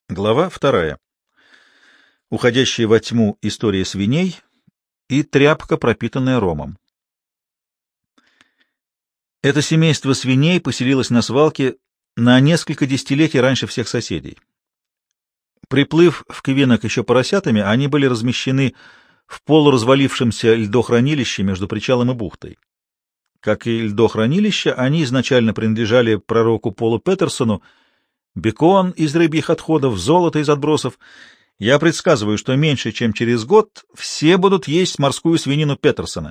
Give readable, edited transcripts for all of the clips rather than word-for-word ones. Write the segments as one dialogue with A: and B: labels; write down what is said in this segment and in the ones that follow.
A: Глава 2. Уходящая во тьму история свиней и тряпка, пропитанная ромом. Это семейство свиней поселилось на свалке на несколько десятилетий раньше всех соседей. Приплыв в Квинок еще поросятами, они были размещены в полуразвалившемся льдохранилище между причалом и бухтой. Как и льдохранилище, они изначально принадлежали пророку Полу Петерсону. Бекон из рыбьих отходов, золото из отбросов. Я предсказываю, что меньше чем через год все будут есть морскую свинину Петерсона.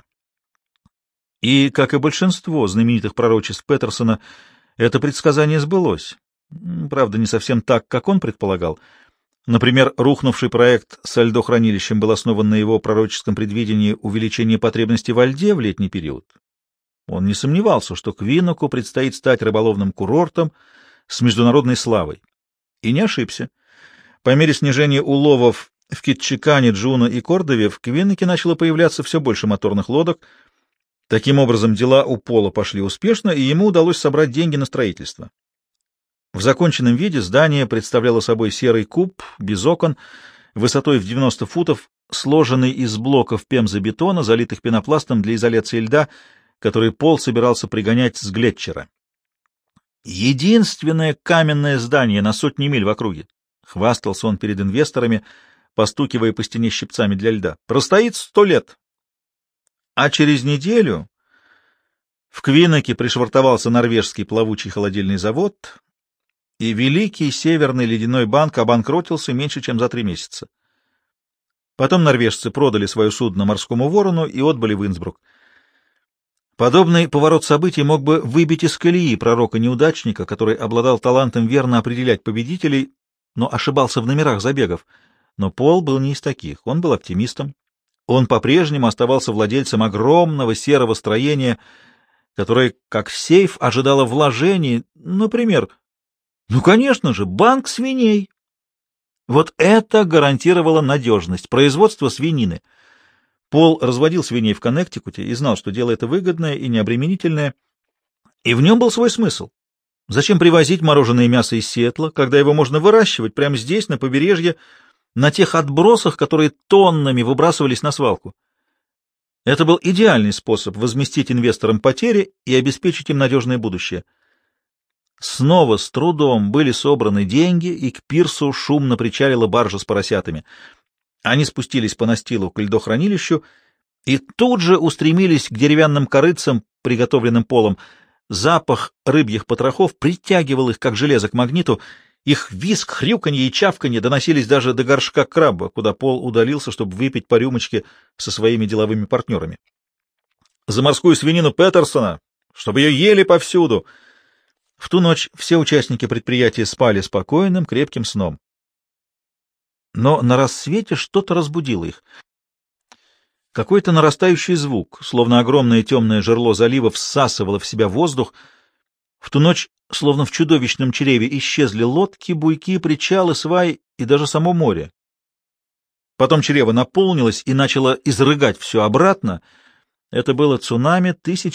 A: И, как и большинство знаменитых пророчеств Петерсона, это предсказание сбылось. Правда, не совсем так, как он предполагал. Например, рухнувший проект со льдохранилищем был основан на его пророческом предвидении увеличения потребностей во льде в летний период. Он не сомневался, что Квиноку предстоит стать рыболовным курортом с международной славой. И не ошибся. По мере снижения уловов в Китчикане, Джуно и Кордове в Квиноке начало появляться все больше моторных лодок. Таким образом, дела у Пола пошли успешно, и ему удалось собрать деньги на строительство. В законченном виде здание представляло собой серый куб, без окон, высотой в 90 футов, сложенный из блоков пемзобетона, залитых пенопластом для изоляции льда, который Пол собирался пригонять с Глетчера. Единственное каменное здание на сотни миль в округе. Хвастался он перед инвесторами, постукивая по стене щипцами для льда. Простоит 100 лет. А через неделю в Квиноке пришвартовался норвежский плавучий холодильный завод, и Великий Северный ледяной банк обанкротился меньше, чем за 3 месяца. Потом норвежцы продали свое судно морскому ворону и отбыли в Инсбрук. Подобный поворот событий мог бы выбить из колеи пророка-неудачника, который обладал талантом верно определять победителей, но ошибался в номерах забегов. Но Пол был не из таких, он был оптимистом. Он по-прежнему оставался владельцем огромного серого строения, которое, как сейф, ожидало вложений, например, конечно же, банк свиней. Вот это гарантировало надежность, производство свинины. Пол разводил свиней в Коннектикуте и знал, что дело это выгодное и необременительное, и в нем был свой смысл. Зачем привозить мороженое мясо из Сиэтла, когда его можно выращивать прямо здесь, на побережье, на тех отбросах, которые тоннами выбрасывались на свалку? Это был идеальный способ возместить инвесторам потери и обеспечить им надежное будущее. Снова с трудом были собраны деньги, и к пирсу шумно причалила баржа с поросятами. Они спустились по настилу к льдохранилищу и тут же устремились к деревянным корытцам, приготовленным Полом. Запах рыбьих потрохов притягивал их, как железо к магниту. Их визг, хрюканье и чавканье доносились даже до горшка краба, куда Пол удалился, чтобы выпить по рюмочке со своими деловыми партнерами. «За морскую свинину Петерсона! Чтобы ее ели повсюду!» В ту ночь все участники предприятия спали спокойным, крепким сном. Но на рассвете что-то разбудило их. Какой-то нарастающий звук, словно огромное темное жерло залива всасывало в себя воздух. В ту ночь, словно в чудовищном чреве, исчезли лодки, буйки, причалы, сваи и даже само море. Потом чрево наполнилось и начало изрыгать все обратно. Это было цунами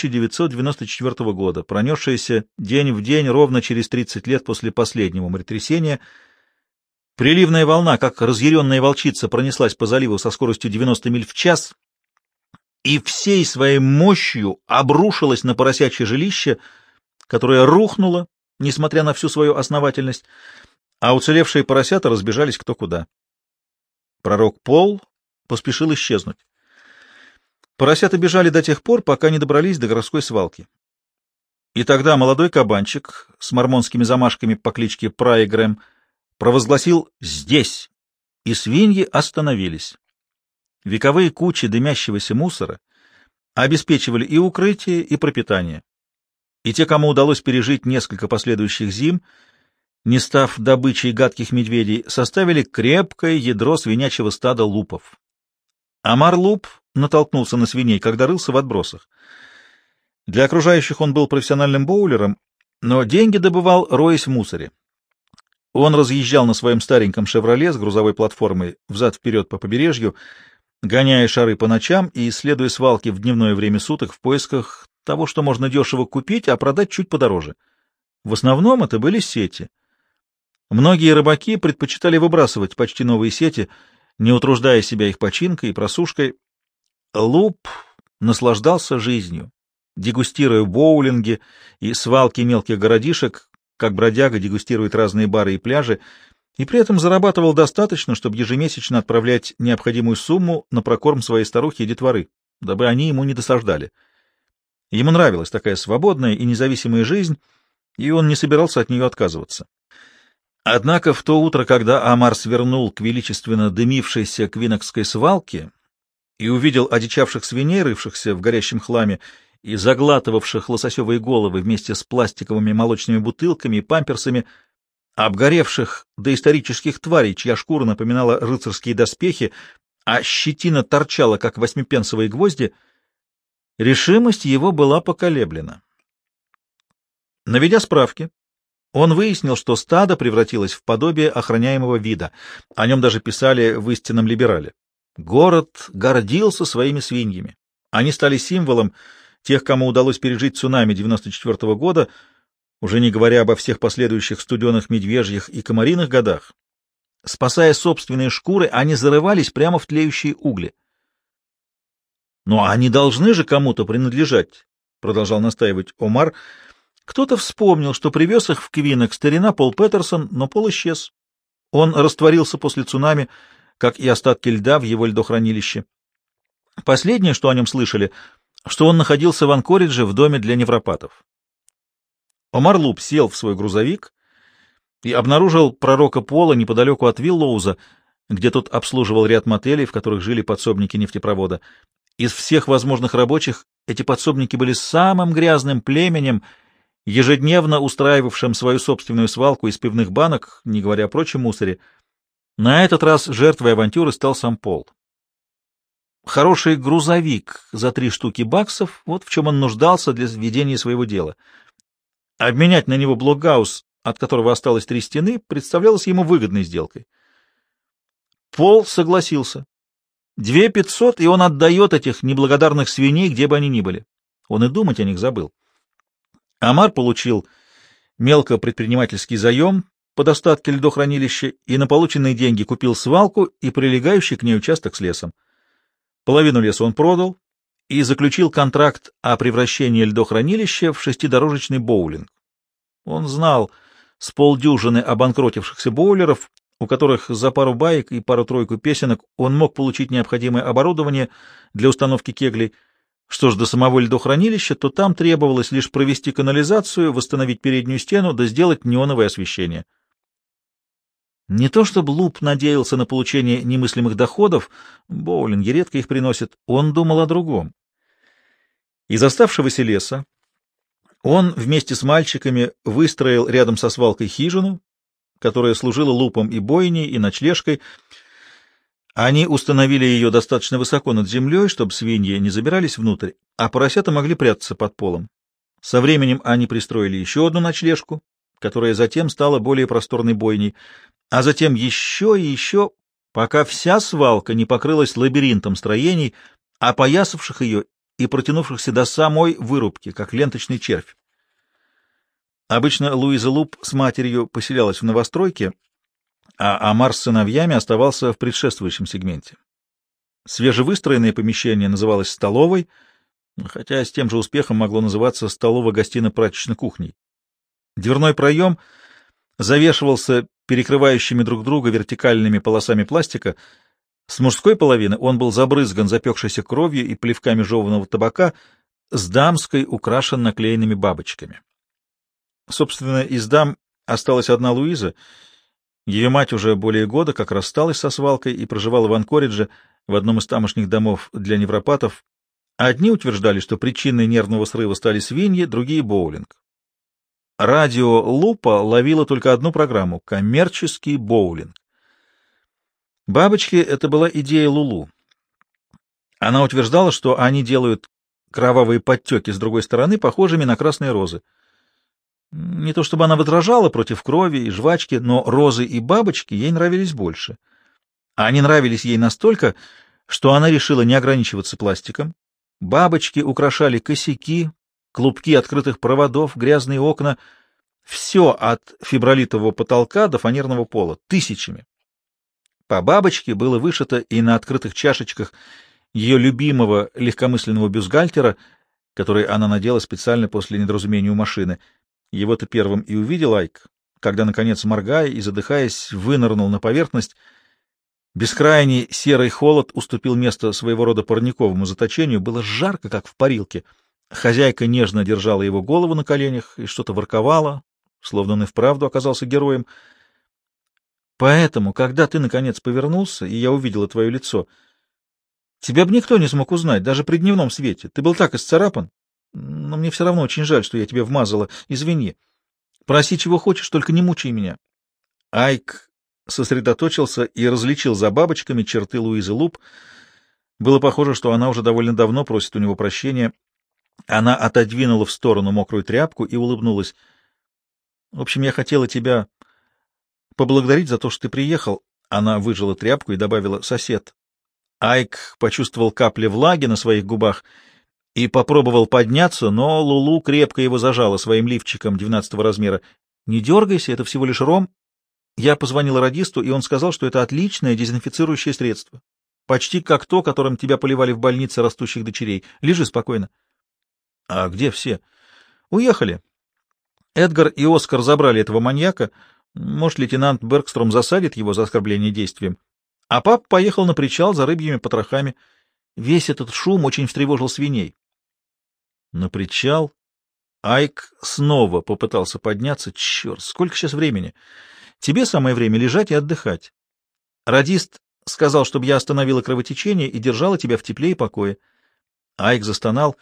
A: 1994 года, пронесшееся день в день ровно через 30 лет после последнего моретрясения. Приливная волна, как разъяренная волчица, пронеслась по заливу со скоростью 90 миль в час и всей своей мощью обрушилась на поросячье жилище, которое рухнуло, несмотря на всю свою основательность, а уцелевшие поросята разбежались кто куда. Пророк Пол поспешил исчезнуть. Поросята бежали до тех пор, пока не добрались до городской свалки. И тогда молодой кабанчик с мормонскими замашками по кличке Прай Грэм провозгласил «здесь», и свиньи остановились. Вековые кучи дымящегося мусора обеспечивали и укрытие, и пропитание. И те, кому удалось пережить несколько последующих зим, не став добычей гадких медведей, составили крепкое ядро свинячьего стада лупов. Амар Луп натолкнулся на свиней, когда рылся в отбросах. Для окружающих он был профессиональным боулером, но деньги добывал, роясь в мусоре. Он разъезжал на своем стареньком «Шевроле» с грузовой платформой взад-вперед по побережью, гоняя шары по ночам и исследуя свалки в дневное время суток в поисках того, что можно дешево купить, а продать чуть подороже. В основном это были сети. Многие рыбаки предпочитали выбрасывать почти новые сети, не утруждая себя их починкой и просушкой. Луп наслаждался жизнью, дегустируя боулинги и свалки мелких городишек, как бродяга дегустирует разные бары и пляжи, и при этом зарабатывал достаточно, чтобы ежемесячно отправлять необходимую сумму на прокорм своей старухи и детворы, дабы они ему не досаждали. Ему нравилась такая свободная и независимая жизнь, и он не собирался от нее отказываться. Однако в то утро, когда Омар свернул к величественно дымившейся квинокской свалке и увидел одичавших свиней, рывшихся в горящем хламе, и заглатывавших лососевые головы вместе с пластиковыми молочными бутылками и памперсами, обгоревших доисторических тварей, чья шкура напоминала рыцарские доспехи, а щетина торчала, как восьмипенсовые гвозди, решимость его была поколеблена. Наведя справки, он выяснил, что стадо превратилось в подобие охраняемого вида. О нем даже писали в «Истинном либерале». Город гордился своими свиньями. Они стали символом тех, кому удалось пережить цунами 94 года, уже не говоря обо всех последующих студеных медвежьих и комариных годах. Спасая собственные шкуры, они зарывались прямо в тлеющие угли. «Но они должны же кому-то принадлежать», — продолжал настаивать Омар. Кто-то вспомнил, что привез их в Квинок старина Пол Петерсон, но Пол исчез. Он растворился после цунами, как и остатки льда в его льдохранилище. Последнее, что о нем слышали, что он находился в Анкоридже в доме для невропатов. Омар Луп сел в свой грузовик и обнаружил пророка Пола неподалеку от Виллоуза, где тот обслуживал ряд мотелей, в которых жили подсобники нефтепровода. Из всех возможных рабочих эти подсобники были самым грязным племенем, ежедневно устраивавшим свою собственную свалку из пивных банок, не говоря о прочем мусоре. На этот раз жертвой авантюры стал сам Пол. Хороший грузовик за 3 штуки баксов — вот в чем он нуждался для ведения своего дела. Обменять на него блокгаус, от которого осталось 3 стены, представлялось ему выгодной сделкой. Пол согласился. 2500, и он отдает этих неблагодарных свиней, где бы они ни были. Он и думать о них забыл. Омар получил мелкопредпринимательский заем под остатки льдохранилища и на полученные деньги купил свалку и прилегающий к ней участок с лесом. Половину леса он продал и заключил контракт о превращении льдохранилища в 6-дорожечный боулинг. Он знал с полдюжины обанкротившихся боулеров, у которых за пару баек и пару-тройку песенок он мог получить необходимое оборудование для установки кеглей. Что ж до самого льдохранилища, то там требовалось лишь провести канализацию, восстановить переднюю стену, да сделать неоновое освещение. Не то чтобы Луп надеялся на получение немыслимых доходов, боулинги редко их приносят, он думал о другом. Из оставшегося леса он вместе с мальчиками выстроил рядом со свалкой хижину, которая служила Лупом и бойней, и ночлежкой. Они установили ее достаточно высоко над землей, чтобы свиньи не забирались внутрь, а поросята могли прятаться под полом. Со временем они пристроили еще одну ночлежку, которая затем стала более просторной бойней, а затем еще и еще, пока вся свалка не покрылась лабиринтом строений, опоясавших ее и протянувшихся до самой вырубки, как ленточный червь. Обычно Луиза Луп с матерью поселялась в новостройке, а Омар с сыновьями оставался в предшествующем сегменте. Свежевыстроенное помещение называлось столовой, хотя с тем же успехом могло называться столово-гостино-прачечной кухней. Дверной проем завешивался перекрывающими друг друга вертикальными полосами пластика. С мужской половины он был забрызган запекшейся кровью и плевками жеваного табака, с дамской украшен наклеенными бабочками. Собственно, из дам осталась одна Луиза. Ее мать уже более года как рассталась со свалкой и проживала в Анкоридже в одном из тамошних домов для невропатов. Одни утверждали, что причиной нервного срыва стали свиньи, другие — боулинг. Радио Лупа ловило только одну программу — коммерческий боулинг. Бабочки — это была идея Лулу. Она утверждала, что они делают кровавые подтеки с другой стороны похожими на красные розы. Не то чтобы она возражала против крови и жвачки, но розы и бабочки ей нравились больше. Они нравились ей настолько, что она решила не ограничиваться пластиком. Бабочки украшали косяки, клубки открытых проводов, грязные окна. Все от фибролитового потолка до фанерного пола, тысячами. По бабочке было вышито и на открытых чашечках ее любимого легкомысленного бюстгальтера, который она надела специально после недоразумения у машины. Его-то первым и увидел Айк, когда, наконец, моргая и задыхаясь, вынырнул на поверхность. Бескрайний серый холод уступил место своего рода парниковому заточению. Было жарко, как в парилке. Хозяйка нежно держала его голову на коленях и что-то ворковала, словно он и вправду оказался героем. Поэтому, когда ты, наконец, повернулся, и я увидела твое лицо, тебя бы никто не смог узнать, даже при дневном свете. Ты был так исцарапан. Но мне все равно очень жаль, что я тебе вмазала. Извини. Проси, чего хочешь, только не мучай меня. Айк сосредоточился и различил за бабочками черты Луизы Луб. Было похоже, что она уже довольно давно просит у него прощения. Она отодвинула в сторону мокрую тряпку и улыбнулась. В общем, я хотела тебя поблагодарить за то, что ты приехал. Она выжила тряпку и добавила: сосед. Айк почувствовал капли влаги на своих губах и попробовал подняться, но Лулу крепко его зажала своим лифчиком 12-го размера. «Не дергайся, это всего лишь ром». Я позвонил радисту, и он сказал, что это отличное дезинфицирующее средство. Почти как то, которым тебя поливали в больнице растущих дочерей. Лежи спокойно. — А где все? — Уехали. Эдгар и Оскар забрали этого маньяка. Может, лейтенант Бергстром засадит его за оскорбление действием. А пап поехал на причал за рыбьими потрохами. Весь этот шум очень встревожил свиней. На причал Айк снова попытался подняться. Черт, сколько сейчас времени? Тебе самое время лежать и отдыхать. Радист сказал, чтобы я остановила кровотечение и держала тебя в тепле и покое. Айк застонал.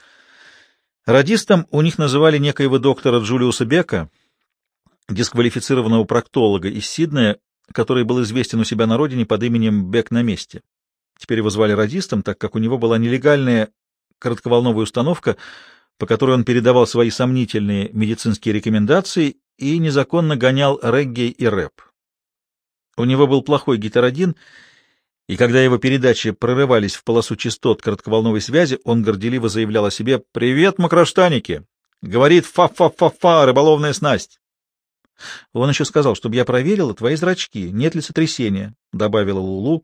A: Радистом у них называли некоего доктора Джулиуса Бека, дисквалифицированного проктолога из Сиднея, который был известен у себя на родине под именем Бек на месте. Теперь его звали радистом, так как у него была нелегальная коротковолновая установка, по которой он передавал свои сомнительные медицинские рекомендации и незаконно гонял регги и рэп. У него был плохой гетеродин, и когда его передачи прорывались в полосу частот коротковолновой связи, он горделиво заявлял о себе: «Привет, макроштаники!» Говорит: «Фа-фа-фа-фа, рыболовная снасть!» Он еще сказал, чтобы я проверила твои зрачки, нет ли сотрясения, — добавила Лулу.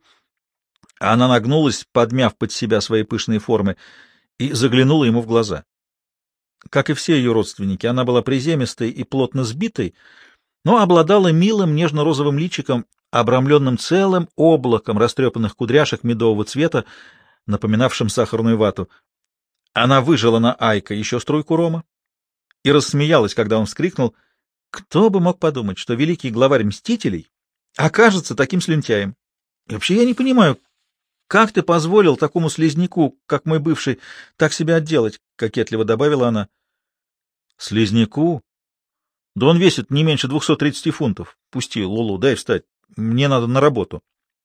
A: Она нагнулась, подмяв под себя свои пышные формы, и заглянула ему в глаза. Как и все ее родственники, она была приземистой и плотно сбитой, но обладала милым нежно-розовым личиком, обрамленным целым облаком растрепанных кудряшек медового цвета, напоминавшим сахарную вату. Она выжила на Айка еще струйку рома и рассмеялась, когда он вскрикнул: «Кто бы мог подумать, что великий главарь Мстителей окажется таким слюнтяем? И вообще я не понимаю, как ты позволил такому слизняку, как мой бывший, так себя отделать?» — кокетливо добавила она. «Слизняку? Да он весит не меньше 230 фунтов. Пусти, Лулу, дай встать. Мне надо на работу».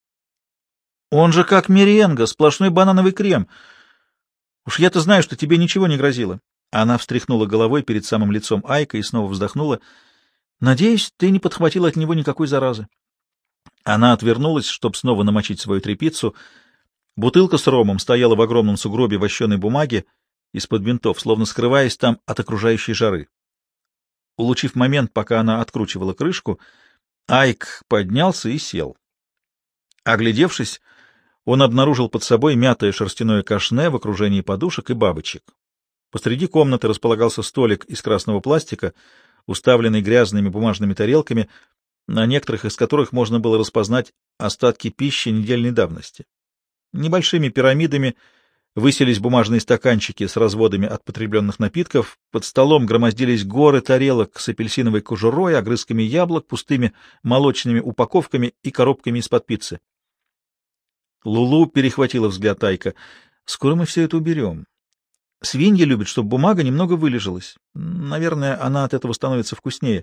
A: «Он же как меренга, сплошной банановый крем. Уж я-то знаю, что тебе ничего не грозило». Она встряхнула головой перед самым лицом Айка и снова вздохнула. «Надеюсь, ты не подхватил от него никакой заразы». Она отвернулась, чтобы снова намочить свою тряпицу. Бутылка с ромом стояла в огромном сугробе вощеной бумаги из-под бинтов, словно скрываясь там от окружающей жары. Улучив момент, пока она откручивала крышку, Айк поднялся и сел. Оглядевшись, он обнаружил под собой мятое шерстяное кашне в окружении подушек и бабочек. Посреди комнаты располагался столик из красного пластика, уставленный грязными бумажными тарелками, на некоторых из которых можно было распознать остатки пищи недельной давности. Небольшими пирамидами высились бумажные стаканчики с разводами от потребленных напитков, под столом громоздились горы тарелок с апельсиновой кожурой, огрызками яблок, пустыми молочными упаковками и коробками из-под пиццы. Лулу перехватила взгляд Айка. «Скоро мы все это уберем. Свиньи любят, чтобы бумага немного вылежалась. Наверное, она от этого становится вкуснее».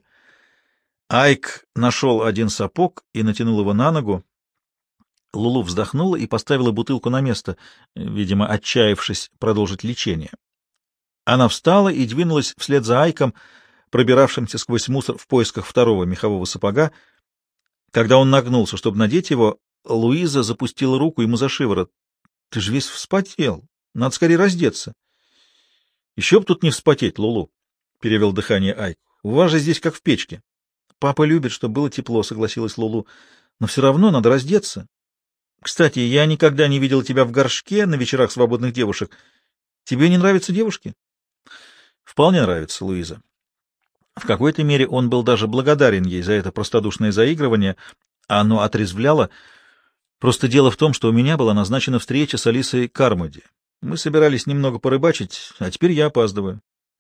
A: Айк нашел один сапог и натянул его на ногу. Лулу вздохнула и поставила бутылку на место, видимо, отчаявшись продолжить лечение. Она встала и двинулась вслед за Айком, пробиравшимся сквозь мусор в поисках второго мехового сапога. Когда он нагнулся, чтобы надеть его, Луиза запустила руку ему за шиворот. — Ты же весь вспотел. Надо скорее раздеться. — Еще б тут не вспотеть, Лулу, — перевел дыхание Айк. — У вас же здесь как в печке. Папа любит, чтобы было тепло, согласилась Лулу. Но все равно надо раздеться. Кстати, я никогда не видел тебя в горшке на вечерах свободных девушек. Тебе не нравятся девушки? Вполне нравится, Луиза. В какой-то мере он был даже благодарен ей за это простодушное заигрывание. Оно отрезвляло. Просто дело в том, что у меня была назначена встреча с Алисой Кармоди. Мы собирались немного порыбачить, а теперь я опаздываю.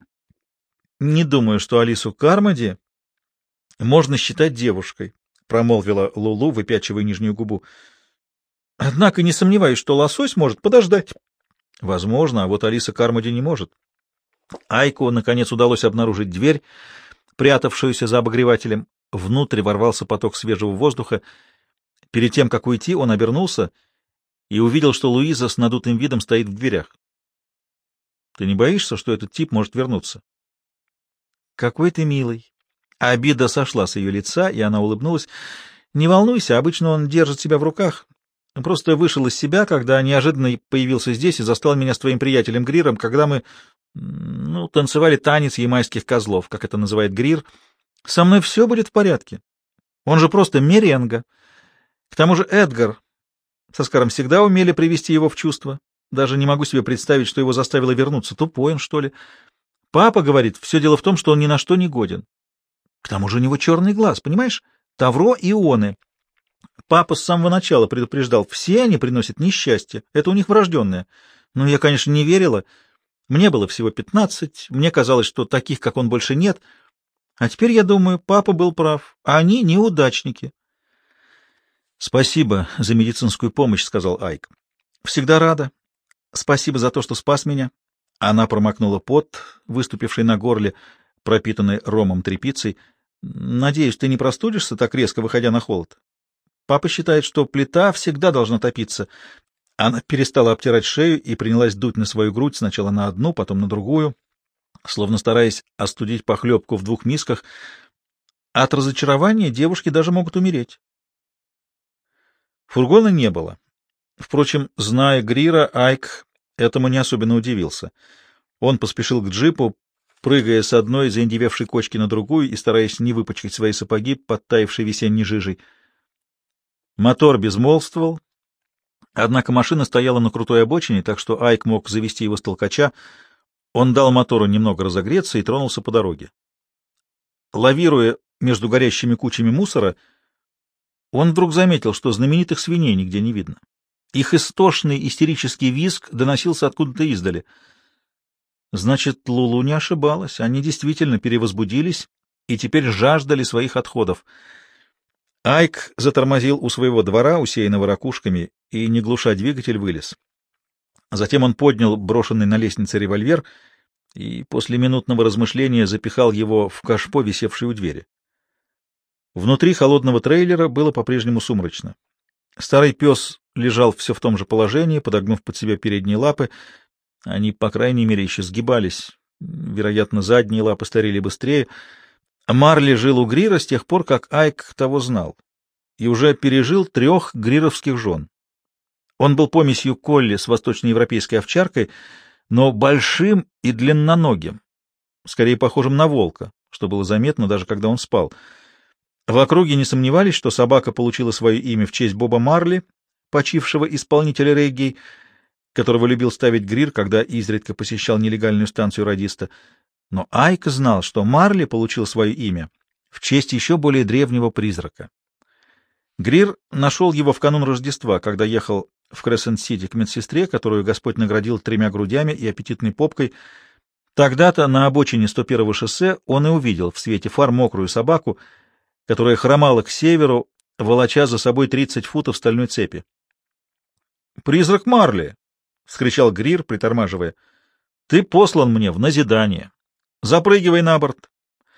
A: Не думаю, что Алису Кармоди можно считать девушкой, промолвила Лулу, выпячивая нижнюю губу. Однако не сомневаюсь, что лосось может подождать. Возможно, а вот Алиса Кармоди не может. Айку, наконец, удалось обнаружить дверь, прятавшуюся за обогревателем. Внутрь ворвался поток свежего воздуха. Перед тем, как уйти, он обернулся и увидел, что Луиза с надутым видом стоит в дверях. — Ты не боишься, что этот тип может вернуться? — Какой ты милый. Обида сошла с ее лица, и она улыбнулась. — Не волнуйся, обычно он держит себя в руках. Просто вышел из себя, когда неожиданно появился здесь и застал меня с твоим приятелем Гриром, когда мы, танцевали танец ямайских козлов, как это называет Грир. Со мной все будет в порядке. Он же просто меренга. К тому же Эдгар с Оскаром всегда умели привести его в чувство. Даже не могу себе представить, что его заставило вернуться. Тупой он, что ли? Папа говорит, все дело в том, что он ни на что не годен. К тому же у него черный глаз, понимаешь? Тавро и ионы. Папа с самого начала предупреждал, все они приносят несчастье. Это у них врожденное. Но я, конечно, не верила. Мне было всего 15, мне казалось, что таких, как он, больше нет. А теперь я думаю, папа был прав, а они неудачники. — Спасибо за медицинскую помощь, — сказал Айк. — Всегда рада. Спасибо за то, что спас меня. Она промокнула пот, выступивший на горле, пропитанный ромом тряпицей. — Надеюсь, ты не простудишься, так резко выходя на холод? Папа считает, что плита всегда должна топиться. Она перестала обтирать шею и принялась дуть на свою грудь, сначала на одну, потом на другую, словно стараясь остудить похлебку в 2 мисках. От разочарования девушки даже могут умереть. Фургона не было. Впрочем, зная Грира, Айк этому не особенно удивился. Он поспешил к джипу, прыгая с одной заиндевевшей кочки на другую и стараясь не выпачкать свои сапоги, подтаявшей весенней жижей. Мотор безмолвствовал, однако машина стояла на крутой обочине, так что Айк мог завести его с толкача. Он дал мотору немного разогреться и тронулся по дороге. Лавируя между горящими кучами мусора, он вдруг заметил, что знаменитых свиней нигде не видно. Их истошный истерический визг доносился откуда-то издали. Значит, Лулу не ошибалась, они действительно перевозбудились и теперь жаждали своих отходов. Айк затормозил у своего двора, усеянного ракушками, и, не глуша двигатель, вылез. Затем он поднял брошенный на лестнице револьвер и после минутного размышления запихал его в кашпо, висевшее у двери. Внутри холодного трейлера было по-прежнему сумрачно. Старый пес лежал все в том же положении, подогнув под себя передние лапы. Они, по крайней мере, еще сгибались. Вероятно, задние лапы старели быстрее. Марли жил у Грира с тех пор, как Айк того знал, и уже пережил 3 грировских жен. Он был помесью колли с восточноевропейской овчаркой, но большим и длинноногим, скорее похожим на волка, что было заметно даже когда он спал. В округе не сомневались, что собака получила свое имя в честь Боба Марли, почившего исполнителя регги, которого любил ставить Грир, когда изредка посещал нелегальную станцию радиста. Но Айк знал, что Марли получил свое имя в честь еще более древнего призрака. Грир нашел его в канун Рождества, когда ехал в Крессент-Сити к медсестре, которую Господь наградил 3 грудями и аппетитной попкой. Тогда-то на обочине 101-го шоссе он и увидел в свете фар мокрую собаку, которая хромала к северу, волоча за собой 30 футов стальной цепи. «Призрак Марли!» — вскричал Грир, притормаживая. «Ты послан мне в назидание. Запрыгивай на борт».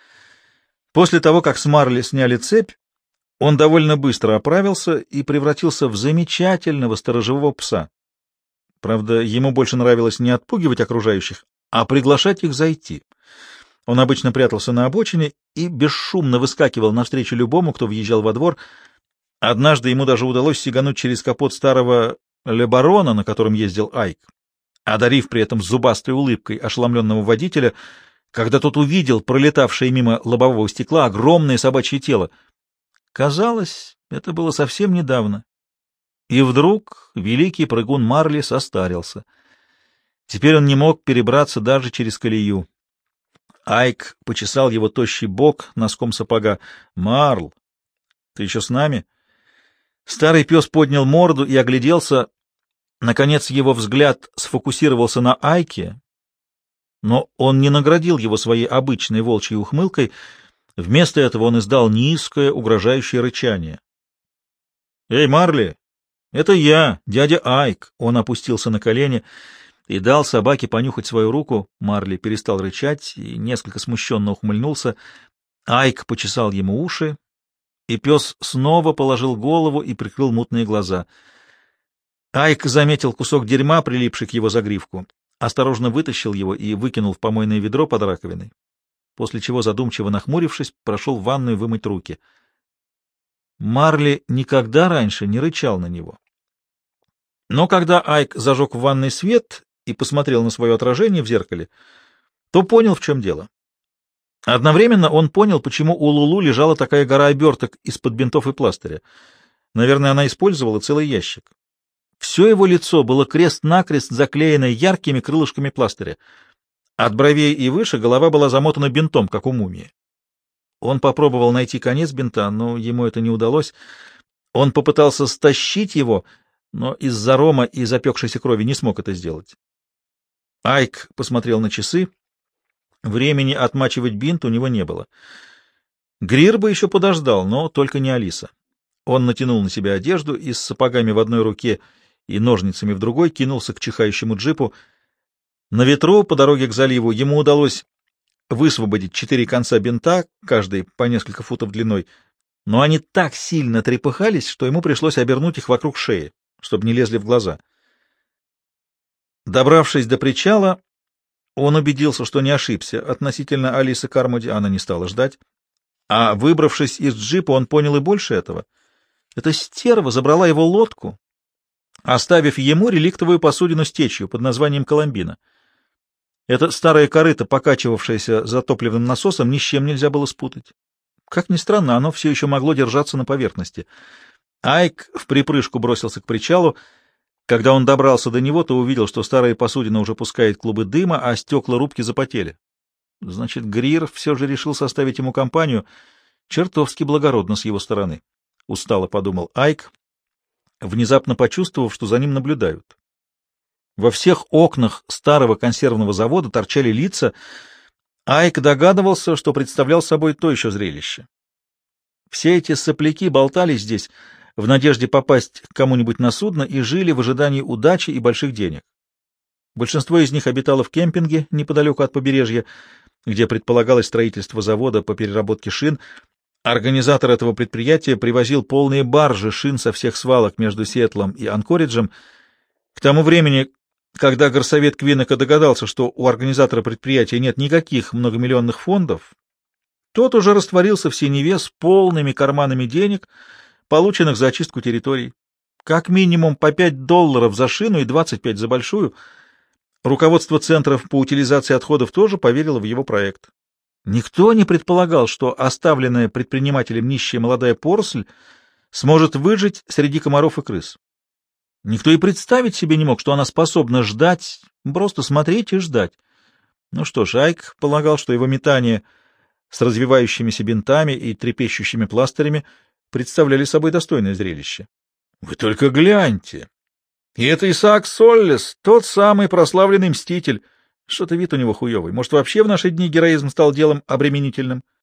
A: После того, как с Марли сняли цепь, он довольно быстро оправился и превратился в замечательного сторожевого пса. Правда, ему больше нравилось не отпугивать окружающих, а приглашать их зайти. Он обычно прятался на обочине и бесшумно выскакивал навстречу любому, кто въезжал во двор. Однажды ему даже удалось сигануть через капот старого Лебарона, на котором ездил Айк, одарив при этом зубастой улыбкой ошеломленного водителя, когда тот увидел пролетавшее мимо лобового стекла огромное собачье тело. Казалось, это было совсем недавно. И вдруг великий прыгун Марли состарился. Теперь он не мог перебраться даже через колею. Айк почесал его тощий бок носком сапога. «Марл, ты еще с нами?» Старый пес поднял морду и огляделся. Наконец его взгляд сфокусировался на Айке, но он не наградил его своей обычной волчьей ухмылкой. Вместо этого он издал низкое, угрожающее рычание. «Эй, Марли, это я, дядя Айк!» Он опустился на колени и дал собаке понюхать свою руку. Марли перестал рычать и несколько смущенно ухмыльнулся. Айк почесал ему уши, и пес снова положил голову и прикрыл мутные глаза. Айк заметил кусок дерьма, прилипший к его загривку, осторожно вытащил его и выкинул в помойное ведро под раковиной, после чего, задумчиво нахмурившись, прошел в ванную вымыть руки. Марли никогда раньше не рычал на него. Но когда Айк зажег в ванной свет и посмотрел на свое отражение в зеркале, то понял, в чем дело. Одновременно он понял, почему у Лулу лежала такая гора оберток из-под бинтов и пластыря. Наверное, она использовала целый ящик. Все его лицо было крест-накрест заклеено яркими крылышками пластыря. От бровей и выше голова была замотана бинтом, как у мумии. Он попробовал найти конец бинта, но ему это не удалось. Он попытался стащить его, но из-за рома и запекшейся крови не смог это сделать. Айк посмотрел на часы. Времени отмачивать бинт у него не было. Грир бы еще подождал, но только не Алиса. Он натянул на себя одежду и с сапогами в одной руке и ножницами в другой кинулся к чихающему джипу. На ветру по дороге к заливу ему удалось высвободить 4 конца бинта, каждый по несколько футов длиной, но они так сильно трепыхались, что ему пришлось обернуть их вокруг шеи, чтобы не лезли в глаза. Добравшись до причала, он убедился, что не ошибся относительно Алисы Кармоди, она не стала ждать. А выбравшись из джипа, он понял и больше этого. Эта стерва забрала его лодку, оставив ему реликтовую посудину с течью под названием «Коломбина». Это старое корыто, покачивавшееся затопливным насосом, ни с чем нельзя было спутать. Как ни странно, оно все еще могло держаться на поверхности. Айк в припрыжку бросился к причалу. Когда он добрался до него, то увидел, что старая посудина уже пускает клубы дыма, а стекла рубки запотели. Значит, Грир все же решил составить ему компанию. Чертовски благородно с его стороны. Устало подумал Айк, внезапно почувствовав, что за ним наблюдают. Во всех окнах старого консервного завода торчали лица. Айк догадывался, что представлял собой то еще зрелище. Все эти сопляки болтались здесь в надежде попасть к кому-нибудь на судно и жили в ожидании удачи и больших денег. Большинство из них обитало в кемпинге неподалеку от побережья, где предполагалось строительство завода по переработке шин. Организатор этого предприятия привозил полные баржи шин со всех свалок между Сиэтлом и Анкориджем. К тому времени, когда горсовет Квиннека догадался, что у организатора предприятия нет никаких многомиллионных фондов, тот уже растворился в синеве с полными карманами денег, полученных за очистку территорий. Как минимум по $5 за шину и 25 за большую. Руководство центров по утилизации отходов тоже поверило в его проект. Никто не предполагал, что оставленная предпринимателем нищая молодая поросль сможет выжить среди комаров и крыс. Никто и представить себе не мог, что она способна ждать, просто смотреть и ждать. Ну что ж, Айк полагал, что его метание с развивающимися бинтами и трепещущими пластырями представляли собой достойное зрелище. Вы только гляньте! И это Исаак Соллес, тот самый прославленный мститель. Что-то вид у него хуевый. Может, вообще в наши дни героизм стал делом обременительным?